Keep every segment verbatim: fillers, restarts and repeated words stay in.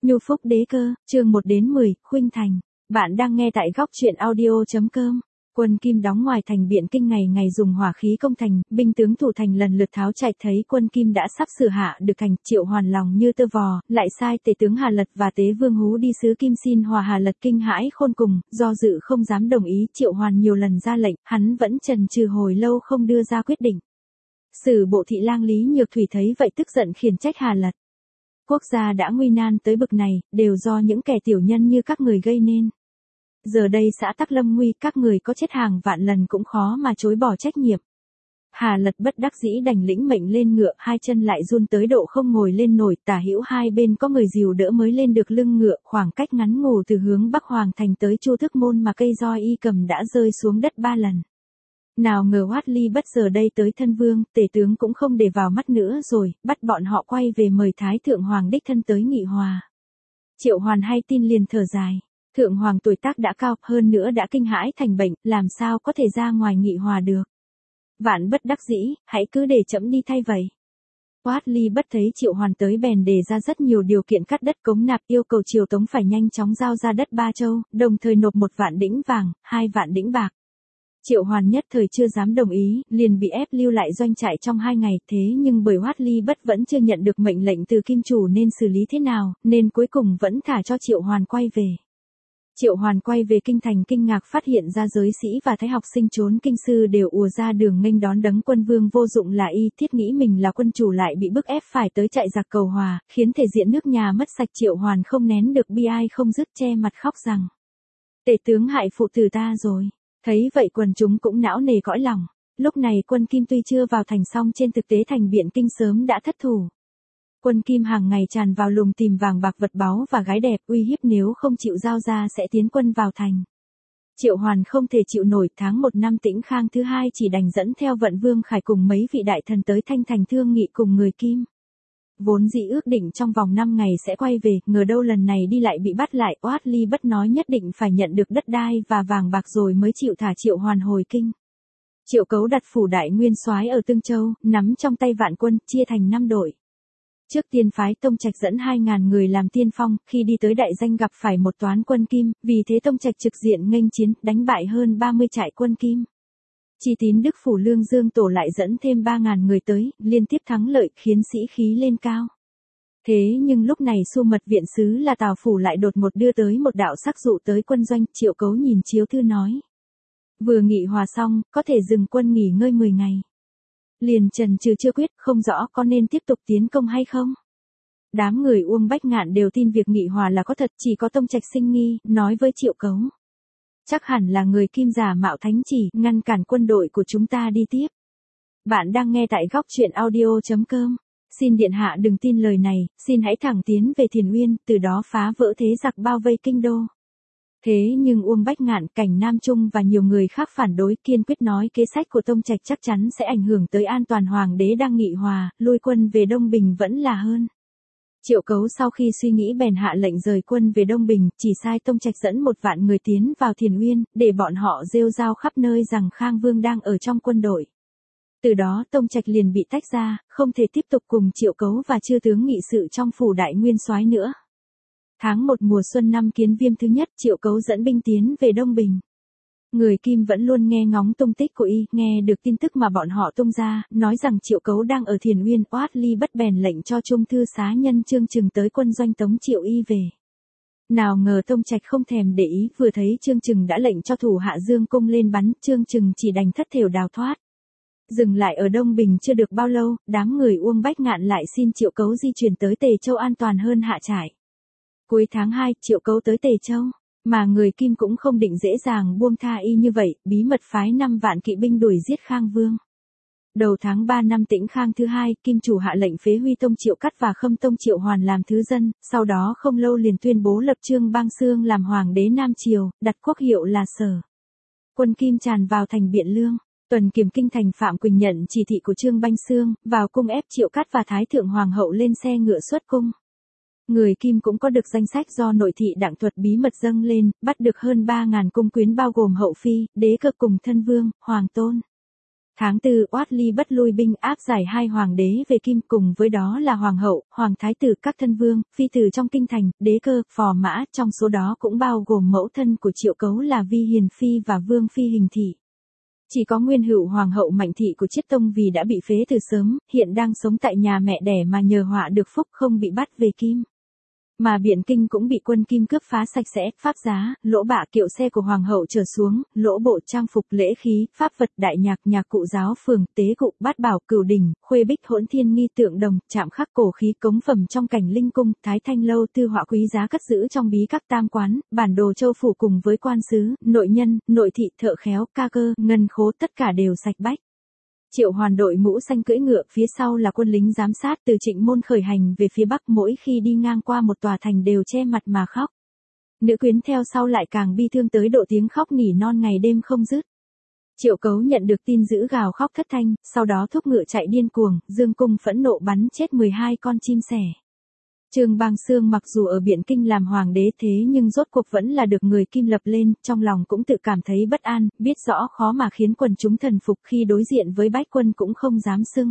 Nhu Phúc Đế Cơ, chương một đến mười, Khuynh Thành. Bạn đang nghe tại góc truyện audio.com. Quân Kim đóng ngoài thành Biện Kinh ngày ngày dùng hỏa khí công thành, binh tướng thủ thành lần lượt tháo chạy, thấy Quân Kim đã sắp sửa hạ được thành, Triệu Hoàn lòng như tơ vò, lại sai tể tướng Hà Lật và tế vương Hú đi sứ Kim xin hòa. Hà Lật kinh hãi khôn cùng, do dự không dám đồng ý. Triệu Hoàn nhiều lần ra lệnh, hắn vẫn chần chừ hồi lâu không đưa ra quyết định. Sử bộ thị lang Lý Nhược Thủy thấy vậy tức giận khiển trách Hà Lật. Quốc gia đã nguy nan tới bực này, đều do những kẻ tiểu nhân như các người gây nên. Giờ đây xã tắc lâm nguy, các người có chết hàng vạn lần cũng khó mà chối bỏ trách nhiệm. Hà Lật bất đắc dĩ đành lĩnh mệnh lên ngựa, hai chân lại run tới độ không ngồi lên nổi, tả hữu hai bên có người dìu đỡ mới lên được lưng ngựa. Khoảng cách ngắn ngủ từ hướng Bắc Hoàng thành tới Chu Thức Môn mà cây roi y cầm đã rơi xuống đất ba lần. Nào ngờ Hoát Ly Bất giờ đây tới thân vương, tể tướng cũng không để vào mắt nữa rồi, bắt bọn họ quay về mời Thái Thượng Hoàng đích thân tới nghị hòa. Triệu Hoàn hay tin liền thở dài. Thượng Hoàng tuổi tác đã cao, hơn nữa đã kinh hãi thành bệnh, làm sao có thể ra ngoài nghị hòa được. Vạn bất đắc dĩ, hãy cứ để trẫm đi thay vậy. Hoát Ly Bất thấy Triệu Hoàn tới bèn đề ra rất nhiều điều kiện cắt đất cống nạp, yêu cầu Triều Tống phải nhanh chóng giao ra đất Ba Châu, đồng thời nộp một vạn đĩnh vàng, hai vạn đĩnh bạc. Triệu Hoàn nhất thời chưa dám đồng ý, liền bị ép lưu lại doanh trại trong hai ngày, thế nhưng bởi Hoát Ly Bất vẫn chưa nhận được mệnh lệnh từ Kim Chủ nên xử lý thế nào, nên cuối cùng vẫn thả cho Triệu Hoàn quay về. Triệu Hoàn quay về kinh thành kinh ngạc phát hiện ra giới sĩ và thái học sinh trốn kinh sư đều ùa ra đường nghênh đón đấng quân vương vô dụng là y, thiết nghĩ mình là quân chủ lại bị bức ép phải tới chạy giặc cầu hòa, khiến thể diện nước nhà mất sạch. Triệu Hoàn không nén được bi ai không dứt, che mặt khóc rằng: Tể tướng hại phụ tử ta rồi. Thấy vậy quần chúng cũng não nề cõi lòng. Lúc này Quân Kim tuy chưa vào thành song trên thực tế thành Biện Kinh sớm đã thất thủ. Quân Kim hàng ngày tràn vào lùng tìm vàng bạc vật báu và gái đẹp, uy hiếp nếu không chịu giao ra sẽ tiến quân vào thành. Triệu Hoàn không thể chịu nổi, tháng một năm Tĩnh Khang thứ hai chỉ đành dẫn theo Vận Vương Khải cùng mấy vị đại thần tới Thanh Thành thương nghị cùng người Kim. Vốn dĩ ước định trong vòng năm ngày sẽ quay về, ngờ đâu lần này đi lại bị bắt lại. Hoát Ly Bất nói nhất định phải nhận được đất đai và vàng bạc rồi mới chịu thả Triệu Hoàn hồi kinh. Triệu Cấu đặt phủ đại nguyên soái ở Tương Châu, nắm trong tay vạn quân, chia thành năm đội. Trước tiên phái Tông Trạch dẫn hai ngàn người làm tiên phong, khi đi tới đại danh gặp phải một toán quân Kim, vì thế Tông Trạch trực diện nghênh chiến, đánh bại hơn ba mươi trại quân Kim. Chi Tín Đức phủ Lương Dương Tổ lại dẫn thêm ba ngàn người tới, liên tiếp thắng lợi, khiến sĩ khí lên cao. Thế nhưng lúc này Xu Mật viện sứ là Tào phủ lại đột ngột đưa tới một đạo sắc dụ tới quân doanh. Triệu Cấu nhìn chiếu thư nói: Vừa nghị hòa xong, có thể dừng quân nghỉ ngơi mười ngày. Liền chần chừ chưa quyết, không rõ có nên tiếp tục tiến công hay không. Đám người Uông Bách Ngạn đều tin việc nghị hòa là có thật, chỉ có Tông Trạch sinh nghi, nói với Triệu Cấu: Chắc hẳn là người Kim giả mạo thánh chỉ, ngăn cản quân đội của chúng ta đi tiếp. Bạn đang nghe tại góc truyện audio.com. Xin điện hạ đừng tin lời này, xin hãy thẳng tiến về Thiền Uyên, từ đó phá vỡ thế giặc bao vây kinh đô. Thế nhưng Uông Bách Ngạn, Cảnh Nam Trung và nhiều người khác phản đối, kiên quyết nói kế sách của Tông Trạch chắc chắn sẽ ảnh hưởng tới an toàn hoàng đế đang nghị hòa, lui quân về Đông Bình vẫn là hơn. Triệu Cấu sau khi suy nghĩ bèn hạ lệnh rời quân về Đông Bình, chỉ sai Tông Trạch dẫn một vạn người tiến vào Thiền Uyên, để bọn họ rêu rao khắp nơi rằng Khang Vương đang ở trong quân đội. Từ đó Tông Trạch liền bị tách ra, không thể tiếp tục cùng Triệu Cấu và chư tướng nghị sự trong phủ đại nguyên soái nữa. Tháng một mùa xuân năm Kiến Viêm thứ nhất, Triệu Cấu dẫn binh tiến về Đông Bình. Người Kim vẫn luôn nghe ngóng tung tích của y, nghe được tin tức mà bọn họ tung ra, nói rằng Triệu Cấu đang ở Thiền Uyên. Hoát Ly Bất bèn lệnh cho trung thư xá nhân Chương Trừng tới quân doanh tống Triệu y về. Nào ngờ Tông Trạch không thèm để ý, vừa thấy Chương Trừng đã lệnh cho thủ hạ dương cung lên bắn, Chương Trừng chỉ đành thất thểu đào thoát. Dừng lại ở Đông Bình chưa được bao lâu, đám người Uông Bách Ngạn lại xin Triệu Cấu di chuyển tới Tề Châu an toàn hơn hạ trại. Cuối tháng hai, Triệu Cấu tới Tề Châu, mà người Kim cũng không định dễ dàng buông tha y như vậy, bí mật phái năm vạn kỵ binh đuổi giết Khang Vương. Đầu tháng ba năm Tĩnh Khang thứ hai, Kim chủ hạ lệnh phế Huy Tông Triệu Cắt và Khâm Tông Triệu Hoàn làm thứ dân, sau đó không lâu liền tuyên bố lập Trương Bang Xương làm hoàng đế Nam Triều, đặt quốc hiệu là Sở. Quân Kim tràn vào thành Biện Lương. Tuần kiểm kinh thành Phạm Quỳnh nhận chỉ thị của Trương Bang Xương, vào cung ép Triệu Cắt và Thái Thượng Hoàng hậu lên xe ngựa xuất cung. Người Kim cũng có được danh sách do nội thị Đặng Thuật bí mật dâng lên, bắt được hơn ba ngàn cung quyến bao gồm hậu phi, đế cực cùng thân vương, hoàng tôn. Tháng tư, oát ly bất lui binh áp giải hai hoàng đế về Kim, cùng với đó là hoàng hậu, hoàng thái tử, các thân vương, phi tử trong kinh thành, đế cơ, phò mã, trong số đó cũng bao gồm mẫu thân của Triệu Cấu là Vi Hiền Phi và Vương Phi Hình Thị. Chỉ có nguyên hữu hoàng hậu Mạnh Thị của Chiết Tông vì đã bị phế từ sớm, hiện đang sống tại nhà mẹ đẻ mà nhờ họa được phúc không bị bắt về Kim. Mà Biện Kinh cũng bị quân Kim cướp phá sạch sẽ, pháp giá, lỗ bạ, kiệu xe của hoàng hậu trở xuống, lỗ bộ trang phục lễ khí, pháp vật, đại nhạc, nhạc cụ giáo phường, tế cụ, bát bảo, cửu đỉnh, khuê bích, hỗn thiên nghi, tượng đồng, chạm khắc cổ khí, cống phẩm trong cảnh linh cung, thái thanh lâu, tư họa quý giá cất giữ trong bí các tam quán, bản đồ châu phủ cùng với quan sứ, nội nhân, nội thị, thợ khéo, ca cơ, ngân khố, tất cả đều sạch bách. Triệu Hoàn đội mũ xanh cưỡi ngựa, phía sau là quân lính giám sát từ Trịnh Môn khởi hành về phía bắc, mỗi khi đi ngang qua một tòa thành đều che mặt mà khóc. Nữ quyến theo sau lại càng bi thương tới độ tiếng khóc nỉ non ngày đêm không dứt. Triệu Cấu nhận được tin dữ gào khóc thất thanh, sau đó thúc ngựa chạy điên cuồng, dương cung phẫn nộ bắn chết mười hai con chim sẻ. Trương Bang Xương mặc dù ở Biện Kinh làm hoàng đế thế nhưng rốt cuộc vẫn là được người Kim lập lên, trong lòng cũng tự cảm thấy bất an, biết rõ khó mà khiến quần chúng thần phục, khi đối diện với bách quân cũng không dám xưng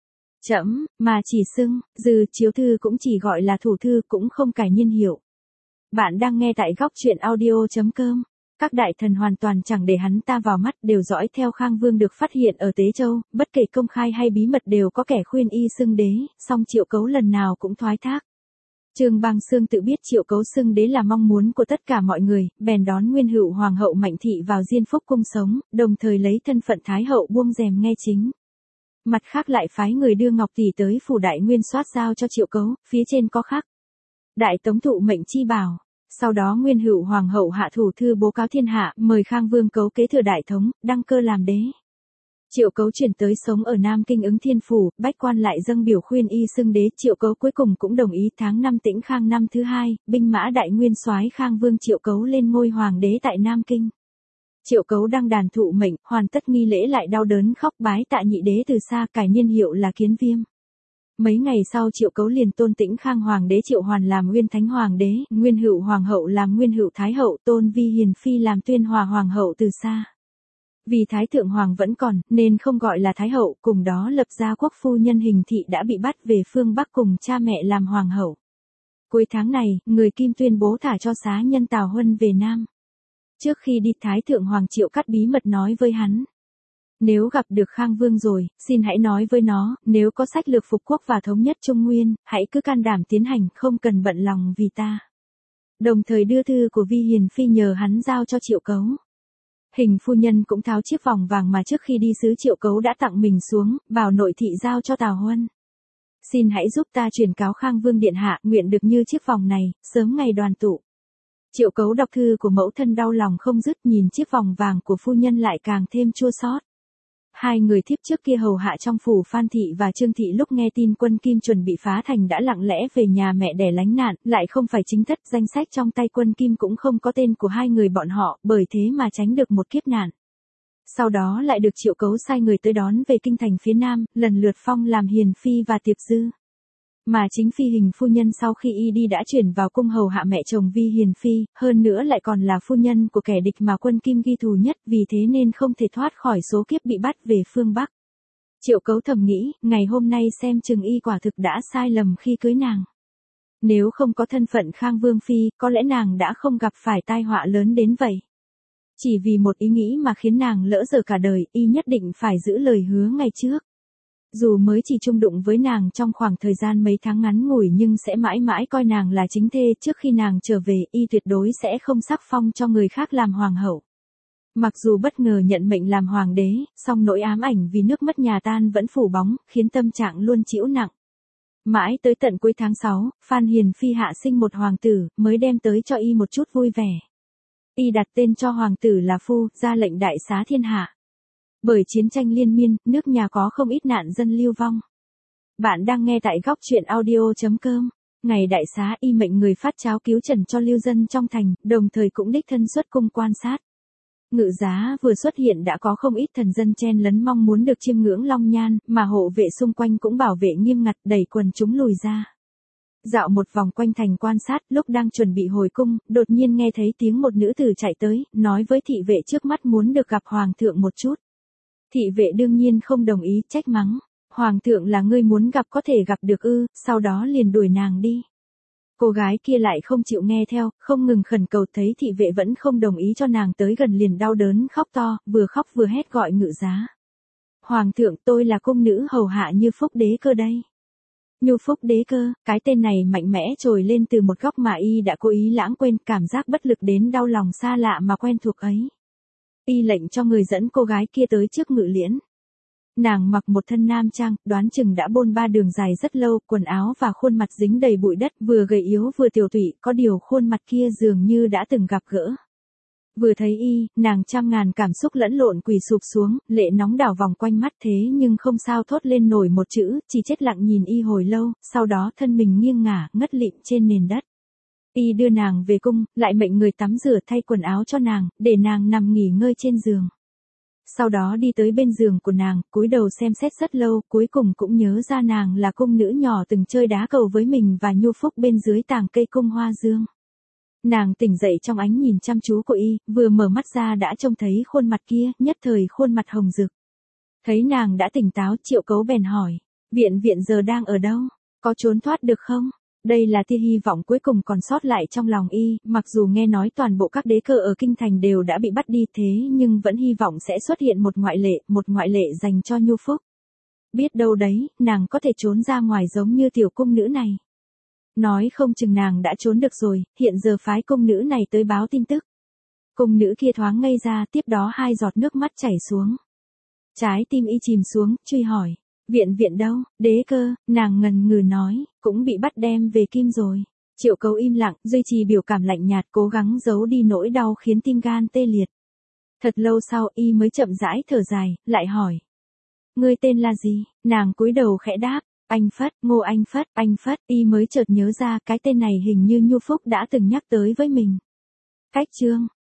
trẫm, mà chỉ xưng Dư Chiếu Thư, cũng chỉ gọi là thủ thư, cũng không cải niên hiệu. Bạn đang nghe tại góc truyện audio chấm com. Các đại thần hoàn toàn chẳng để hắn ta vào mắt, đều dõi theo Khang Vương được phát hiện ở Tế Châu, bất kể công khai hay bí mật đều có kẻ khuyên y xưng đế, song Triệu Cấu lần nào cũng thoái thác. Trương Bang Xương tự biết Triệu Cấu xưng đế là mong muốn của tất cả mọi người, bèn đón nguyên hữu hoàng hậu Mạnh Thị vào Diên Phúc cung sống, đồng thời lấy thân phận thái hậu buông rèm nghe chính. Mặt khác lại phái người đưa Ngọc Tỷ tới phủ Đại Nguyên soát giao cho Triệu Cấu, phía trên có khắc Đại Tống thụ mệnh chi bảo. Sau đó nguyên hữu hoàng hậu hạ thủ thư bố cáo thiên hạ, mời Khang Vương Cấu kế thừa Đại Tống, đăng cơ làm đế. Triệu Cấu chuyển tới sống ở Nam Kinh Ứng Thiên phủ, bách quan lại dâng biểu khuyên y xưng đế, Triệu Cấu cuối cùng cũng đồng ý. Tháng năm Tĩnh Khang năm thứ hai, binh mã Đại Nguyên soái Khang Vương Triệu Cấu lên ngôi hoàng đế tại Nam Kinh. Triệu Cấu đăng đàn thụ mệnh, hoàn tất nghi lễ lại đau đớn khóc bái tạ nhị đế từ xa, cải niên hiệu là Kiến Viêm. Mấy ngày sau Triệu Cấu liền tôn Tĩnh Khang hoàng đế Triệu Hoàn làm Nguyên Thánh hoàng đế, nguyên hữu hoàng hậu làm Nguyên hữu thái hậu, tôn Vi Hiền Phi làm Tuyên Hòa hoàng hậu từ xa. Vì Thái Thượng Hoàng vẫn còn, nên không gọi là Thái Hậu, cùng đó lập ra quốc phu nhân Hình Thị đã bị bắt về phương Bắc cùng cha mẹ làm Hoàng hậu. Cuối tháng này, người Kim tuyên bố thả cho xá nhân Tào Huân về Nam. Trước khi đi Thái Thượng Hoàng Triệu Cắt bí mật nói với hắn. Nếu gặp được Khang Vương rồi, xin hãy nói với nó, nếu có sách lược phục quốc và thống nhất Trung Nguyên, hãy cứ can đảm tiến hành, không cần bận lòng vì ta. Đồng thời đưa thư của Vi Hiền Phi nhờ hắn giao cho Triệu Cấu. Hình phu nhân cũng tháo chiếc vòng vàng mà trước khi đi sứ Triệu Cấu đã tặng mình xuống, bảo nội thị giao cho Tào Huân. Xin hãy giúp ta truyền cáo Khang Vương điện hạ, nguyện được như chiếc vòng này, sớm ngày đoàn tụ. Triệu Cấu đọc thư của mẫu thân đau lòng không dứt, nhìn chiếc vòng vàng của phu nhân lại càng thêm chua xót. Hai người thiếp trước kia hầu hạ trong phủ Phan Thị và Trương Thị lúc nghe tin quân Kim chuẩn bị phá thành đã lặng lẽ về nhà mẹ để lánh nạn, lại không phải chính thất, danh sách trong tay quân Kim cũng không có tên của hai người bọn họ, bởi thế mà tránh được một kiếp nạn. Sau đó lại được Triệu Cấu sai người tới đón về kinh thành phía Nam, lần lượt phong làm Hiền Phi và Tiệp Dư. Mà chính Phi Hình phu nhân sau khi y đi đã chuyển vào cung hầu hạ mẹ chồng Vi Hiền Phi, hơn nữa lại còn là phu nhân của kẻ địch mà quân Kim ghi thù nhất, vì thế nên không thể thoát khỏi số kiếp bị bắt về phương Bắc. Triệu Cấu thầm nghĩ, ngày hôm nay xem chừng y quả thực đã sai lầm khi cưới nàng. Nếu không có thân phận Khang Vương Phi, có lẽ nàng đã không gặp phải tai họa lớn đến vậy. Chỉ vì một ý nghĩ mà khiến nàng lỡ dở cả đời, y nhất định phải giữ lời hứa ngày trước. Dù mới chỉ chung đụng với nàng trong khoảng thời gian mấy tháng ngắn ngủi nhưng sẽ mãi mãi coi nàng là chính thê, trước khi nàng trở về, y tuyệt đối sẽ không sắc phong cho người khác làm hoàng hậu. Mặc dù bất ngờ nhận mệnh làm hoàng đế, song nỗi ám ảnh vì nước mất nhà tan vẫn phủ bóng, khiến tâm trạng luôn chịu nặng. Mãi tới tận cuối tháng sáu, Phan Hiền Phi hạ sinh một hoàng tử, mới đem tới cho y một chút vui vẻ. Y đặt tên cho hoàng tử là Phu, ra lệnh đại xá thiên hạ. Bởi chiến tranh liên miên, nước nhà có không ít nạn dân lưu vong. Bạn đang nghe tại góc truyện audio chấm com. Ngày đại xá y mệnh người phát cháo cứu trần cho lưu dân trong thành, đồng thời cũng đích thân xuất cung quan sát. Ngự giá vừa xuất hiện đã có không ít thần dân chen lấn mong muốn được chiêm ngưỡng long nhan, mà hộ vệ xung quanh cũng bảo vệ nghiêm ngặt đẩy quần chúng lùi ra. Dạo một vòng quanh thành quan sát, lúc đang chuẩn bị hồi cung, đột nhiên nghe thấy tiếng một nữ tử chạy tới, nói với thị vệ trước mắt muốn được gặp hoàng thượng một chút. Thị vệ đương nhiên không đồng ý, trách mắng. Hoàng thượng là ngươi muốn gặp có thể gặp được ư, sau đó liền đuổi nàng đi. Cô gái kia lại không chịu nghe theo, không ngừng khẩn cầu, thấy thị vệ vẫn không đồng ý cho nàng tới gần liền đau đớn khóc to, vừa khóc vừa hét gọi ngự giá. Hoàng thượng, tôi là cung nữ hầu hạ Như Phúc đế cơ đây. Như Phúc đế cơ, cái tên này mạnh mẽ trồi lên từ một góc mà y đã cố ý lãng quên, cảm giác bất lực đến đau lòng xa lạ mà quen thuộc ấy. Y lệnh cho người dẫn cô gái kia tới trước ngự liễn. Nàng mặc một thân nam trang, đoán chừng đã bôn ba đường dài rất lâu, quần áo và khuôn mặt dính đầy bụi đất, vừa gầy yếu vừa tiểu tụy, có điều khuôn mặt kia dường như đã từng gặp gỡ. Vừa thấy y, nàng trăm ngàn cảm xúc lẫn lộn quỳ sụp xuống, lệ nóng đảo vòng quanh mắt thế nhưng không sao thốt lên nổi một chữ, chỉ chết lặng nhìn y hồi lâu, sau đó thân mình nghiêng ngả, ngất lịm trên nền đất. Y đưa nàng về cung, lại mệnh người tắm rửa thay quần áo cho nàng, để nàng nằm nghỉ ngơi trên giường. Sau đó đi tới bên giường của nàng, cúi đầu xem xét rất lâu, cuối cùng cũng nhớ ra nàng là cung nữ nhỏ từng chơi đá cầu với mình và Nhu Phúc bên dưới tàng cây cung hoa dương. Nàng tỉnh dậy trong ánh nhìn chăm chú của y, vừa mở mắt ra đã trông thấy khuôn mặt kia, nhất thời khuôn mặt hồng rực. Thấy nàng đã tỉnh táo, Triệu Cấu bèn hỏi, viện viện giờ đang ở đâu, có trốn thoát được không? Đây là tia hy vọng cuối cùng còn sót lại trong lòng y, mặc dù nghe nói toàn bộ các đế cơ ở kinh thành đều đã bị bắt đi thế nhưng vẫn hy vọng sẽ xuất hiện một ngoại lệ, một ngoại lệ dành cho Nhu Phúc. Biết đâu đấy, nàng có thể trốn ra ngoài giống như tiểu cung nữ này. Nói không chừng nàng đã trốn được rồi, hiện giờ phái cung nữ này tới báo tin tức. Cung nữ kia thoáng ngây ra, tiếp đó hai giọt nước mắt chảy xuống. Trái tim y chìm xuống, truy hỏi. Viện viện đâu, đế cơ, nàng ngần ngừ nói, cũng bị bắt đem về Kim rồi. Triệu Cấu im lặng, duy trì biểu cảm lạnh nhạt, cố gắng giấu đi nỗi đau khiến tim gan tê liệt. Thật lâu sau y mới chậm rãi thở dài, lại hỏi. Ngươi tên là gì? Nàng cúi đầu khẽ đáp, anh Phất, Ngô Anh Phất, anh Phất, y mới chợt nhớ ra cái tên này hình như Nhu Phúc đã từng nhắc tới với mình. Cách chương,